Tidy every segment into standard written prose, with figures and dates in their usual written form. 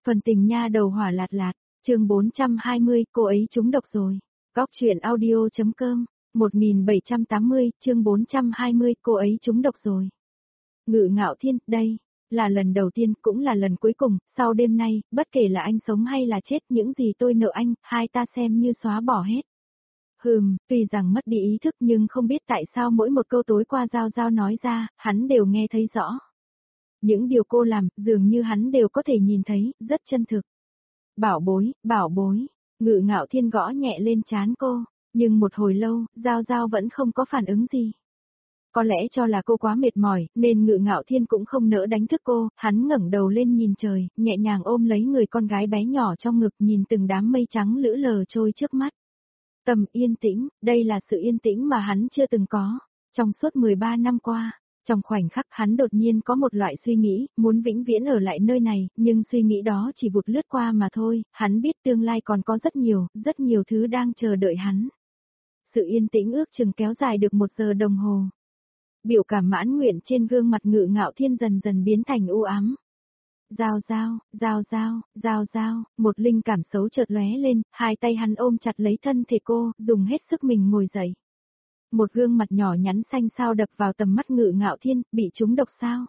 Phần tình nha đầu hỏa lạt lạt, chương 420, cô ấy trúng độc rồi. Góc truyện audio.com, 1780, chương 420, cô ấy trúng độc rồi. Ngự Ngạo Thiên, đây, là lần đầu tiên cũng là lần cuối cùng, sau đêm nay, bất kể là anh sống hay là chết, những gì tôi nợ anh, hai ta xem như xóa bỏ hết. Tuy rằng mất đi ý thức nhưng không biết tại sao mỗi một câu tối qua Giao Giao nói ra, hắn đều nghe thấy rõ. Những điều cô làm, dường như hắn đều có thể nhìn thấy, rất chân thực. Bảo bối, Ngự Ngạo Thiên gõ nhẹ lên trán cô, nhưng một hồi lâu, Giao Giao vẫn không có phản ứng gì. Có lẽ cho là cô quá mệt mỏi, nên Ngự Ngạo Thiên cũng không nỡ đánh thức cô, hắn ngẩng đầu lên nhìn trời, nhẹ nhàng ôm lấy người con gái bé nhỏ trong ngực, nhìn từng đám mây trắng lững lờ trôi trước mắt. Tầm yên tĩnh, đây là sự yên tĩnh mà hắn chưa từng có, trong suốt 13 năm qua. Trong khoảnh khắc hắn đột nhiên có một loại suy nghĩ, muốn vĩnh viễn ở lại nơi này, nhưng suy nghĩ đó chỉ vụt lướt qua mà thôi, hắn biết tương lai còn có rất nhiều thứ đang chờ đợi hắn. Sự yên tĩnh ước chừng kéo dài được 1 giờ đồng hồ. Biểu cảm mãn nguyện trên gương mặt Ngự Ngạo Thiên dần dần biến thành u ám. Giao, một linh cảm xấu chợt lóe lên, hai tay hắn ôm chặt lấy thân thể cô, dùng hết sức mình ngồi dậy. Một gương mặt nhỏ nhắn xanh xao đập vào tầm mắt Ngự Ngạo Thiên, bị trúng độc sao?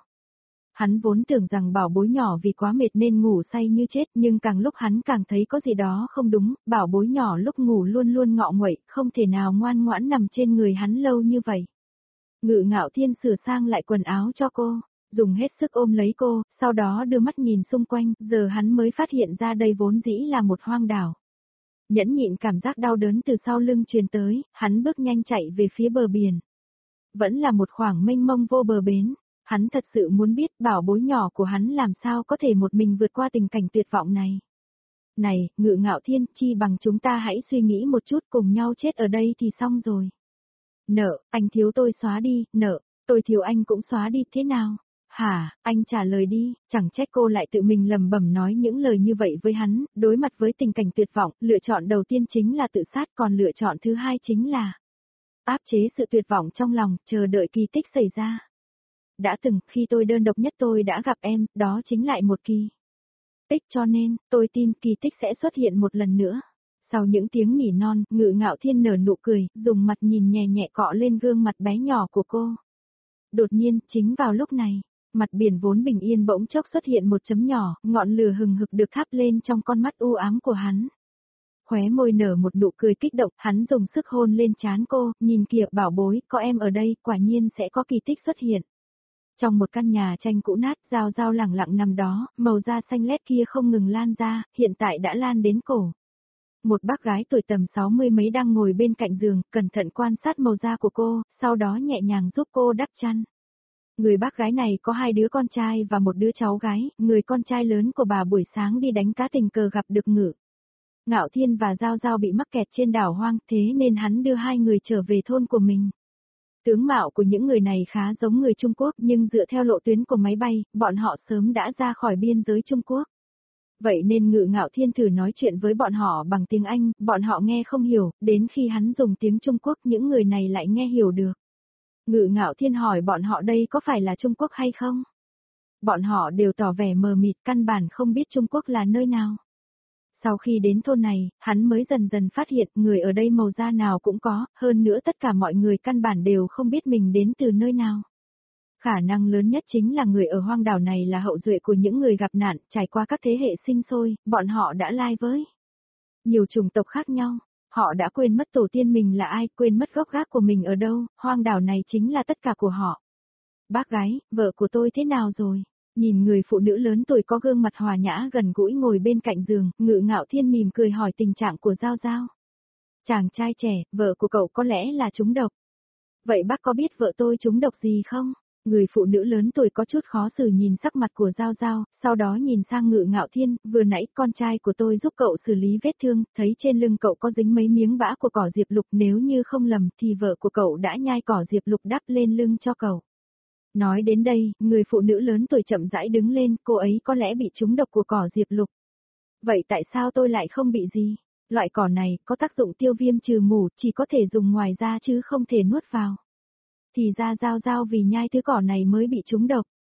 Hắn vốn tưởng rằng bảo bối nhỏ vì quá mệt nên ngủ say như chết, nhưng càng lúc hắn càng thấy có gì đó không đúng, bảo bối nhỏ lúc ngủ luôn luôn ngọ nguậy, không thể nào ngoan ngoãn nằm trên người hắn lâu như vậy. Ngự Ngạo Thiên sửa sang lại quần áo cho cô, dùng hết sức ôm lấy cô, sau đó đưa mắt nhìn xung quanh, giờ hắn mới phát hiện ra đây vốn dĩ là một hoang đảo. Nhẫn nhịn cảm giác đau đớn từ sau lưng truyền tới, hắn bước nhanh chạy về phía bờ biển. Vẫn là một khoảng mênh mông vô bờ bến, hắn thật sự muốn biết bảo bối nhỏ của hắn làm sao có thể một mình vượt qua tình cảnh tuyệt vọng này. Này, Ngự Ngạo Thiên, chi bằng chúng ta hãy suy nghĩ một chút, cùng nhau chết ở đây thì xong rồi. Nợ, anh thiếu tôi xóa đi, nợ, tôi thiếu anh cũng xóa đi, thế nào? Hả, anh trả lời đi, chẳng trách cô lại tự mình lẩm bẩm nói những lời như vậy với hắn, đối mặt với tình cảnh tuyệt vọng, lựa chọn đầu tiên chính là tự sát, còn lựa chọn thứ hai chính là áp chế sự tuyệt vọng trong lòng, chờ đợi kỳ tích xảy ra. Đã từng, khi tôi đơn độc nhất tôi đã gặp em, đó chính lại một kỳ tích, cho nên, tôi tin kỳ tích sẽ xuất hiện một lần nữa. Sau những tiếng nỉ non, Ngự Ngạo Thiên nở nụ cười, dùng mặt nhìn nhẹ nhẹ cọ lên gương mặt bé nhỏ của cô. Đột nhiên, chính vào lúc này, mặt biển vốn bình yên bỗng chốc xuất hiện một chấm nhỏ, ngọn lửa hừng hực được thắp lên trong con mắt u ám của hắn. Khóe môi nở một nụ cười kích động, hắn dùng sức hôn lên trán cô, nhìn kìa bảo bối, có em ở đây, quả nhiên sẽ có kỳ tích xuất hiện. Trong một căn nhà tranh cũ nát, Giao Giao lẳng lặng nằm đó, màu da xanh lét kia không ngừng lan ra, hiện tại đã lan đến cổ. Một bác gái tuổi tầm 60 mấy đang ngồi bên cạnh giường, cẩn thận quan sát màu da của cô, sau đó nhẹ nhàng giúp cô đắp chăn. Người bác gái này có 2 đứa con trai và một đứa cháu gái, người con trai lớn của bà buổi sáng đi đánh cá tình cờ gặp được Ngự Ngạo Thiên và Giao Giao bị mắc kẹt trên đảo hoang, thế nên hắn đưa 2 người trở về thôn của mình. Tướng mạo của những người này khá giống người Trung Quốc, nhưng dựa theo lộ tuyến của máy bay, bọn họ sớm đã ra khỏi biên giới Trung Quốc. Vậy nên Ngự Ngạo Thiên thử nói chuyện với bọn họ bằng tiếng Anh, bọn họ nghe không hiểu, đến khi hắn dùng tiếng Trung Quốc những người này lại nghe hiểu được. Ngự Ngạo Thiên hỏi bọn họ đây có phải là Trung Quốc hay không? Bọn họ đều tỏ vẻ mờ mịt, căn bản không biết Trung Quốc là nơi nào. Sau khi đến thôn này, hắn mới dần dần phát hiện người ở đây màu da nào cũng có, hơn nữa tất cả mọi người căn bản đều không biết mình đến từ nơi nào. Khả năng lớn nhất chính là người ở hoang đảo này là hậu duệ của những người gặp nạn, trải qua các thế hệ sinh sôi, bọn họ đã lai với nhiều chủng tộc khác nhau. Họ đã quên mất tổ tiên mình là ai, quên mất gốc gác của mình ở đâu, hoang đảo này chính là tất cả của họ. Bác gái, vợ của tôi thế nào rồi? Nhìn người phụ nữ lớn tuổi có gương mặt hòa nhã gần gũi ngồi bên cạnh giường, Ngự Ngạo Thiên mỉm cười hỏi tình trạng của Giao Giao. Chàng trai trẻ, vợ của cậu có lẽ là trúng độc. Vậy bác có biết vợ tôi trúng độc gì không? Người phụ nữ lớn tuổi có chút khó xử nhìn sắc mặt của Giao Giao, sau đó nhìn sang Ngự Ngạo Thiên, vừa nãy con trai của tôi giúp cậu xử lý vết thương, thấy trên lưng cậu có dính mấy miếng bã của cỏ diệp lục, nếu như không lầm thì vợ của cậu đã nhai cỏ diệp lục đắp lên lưng cho cậu. Nói đến đây, người phụ nữ lớn tuổi chậm rãi đứng lên, cô ấy có lẽ bị trúng độc của cỏ diệp lục. Vậy tại sao tôi lại không bị gì? Loại cỏ này có tác dụng tiêu viêm trừ mủ, chỉ có thể dùng ngoài da chứ không thể nuốt vào. Thì ra Giao Giao vì nhai thứ cỏ này mới bị trúng độc.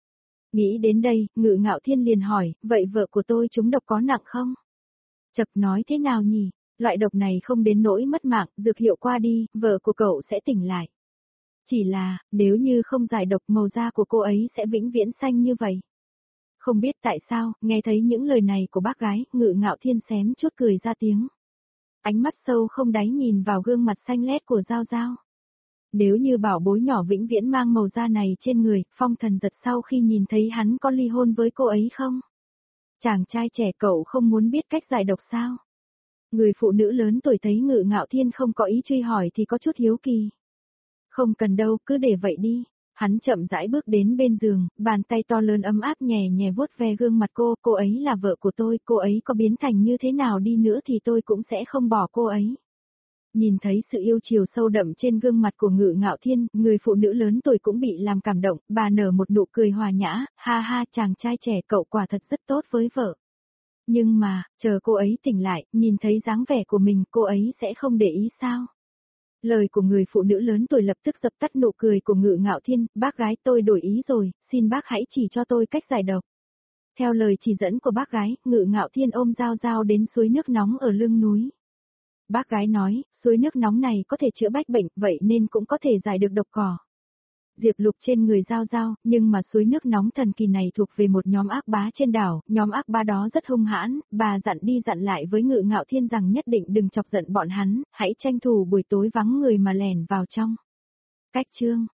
Nghĩ đến đây, Ngự Ngạo Thiên liền hỏi, vậy vợ của tôi trúng độc có nặng không? Chập nói thế nào nhỉ? Loại độc này không đến nỗi mất mạng, dược hiệu qua đi, vợ của cậu sẽ tỉnh lại. Chỉ là, nếu như không giải độc màu da của cô ấy sẽ vĩnh viễn xanh như vậy. Không biết tại sao, nghe thấy những lời này của bác gái, Ngự Ngạo Thiên xém chút cười ra tiếng. Ánh mắt sâu không đáy nhìn vào gương mặt xanh lét của Giao Giao. Nếu như bảo bối nhỏ vĩnh viễn mang màu da này trên người, Phong Thần giật sau khi nhìn thấy hắn có ly hôn với cô ấy không? Chàng trai trẻ cậu không muốn biết cách giải độc sao? Người phụ nữ lớn tuổi thấy Ngự Ngạo Thiên không có ý truy hỏi thì có chút hiếu kỳ. Không cần đâu, cứ để vậy đi. Hắn chậm rãi bước đến bên giường, bàn tay to lớn ấm áp nhẹ nhẹ vuốt ve gương mặt cô ấy là vợ của tôi, cô ấy có biến thành như thế nào đi nữa thì tôi cũng sẽ không bỏ cô ấy. Nhìn thấy sự yêu chiều sâu đậm trên gương mặt của Ngự Ngạo Thiên, người phụ nữ lớn tuổi cũng bị làm cảm động, bà nở một nụ cười hòa nhã, ha ha chàng trai trẻ cậu quả thật rất tốt với vợ. Nhưng mà, chờ cô ấy tỉnh lại, nhìn thấy dáng vẻ của mình cô ấy sẽ không để ý sao? Lời của người phụ nữ lớn tuổi lập tức dập tắt nụ cười của Ngự Ngạo Thiên, bác gái tôi đổi ý rồi, xin bác hãy chỉ cho tôi cách giải độc. Theo lời chỉ dẫn của bác gái, Ngự Ngạo Thiên ôm Giao Giao đến suối nước nóng ở lưng núi. Bác gái nói, suối nước nóng này có thể chữa bách bệnh, vậy nên cũng có thể giải được độc cỏ. Diệp Lục trên người Giao Giao, nhưng mà suối nước nóng thần kỳ này thuộc về một nhóm ác bá trên đảo, nhóm ác bá đó rất hung hãn, bà dặn đi dặn lại với Ngự Ngạo Thiên rằng nhất định đừng chọc giận bọn hắn, hãy tranh thủ buổi tối vắng người mà lẻn vào trong. Cách chương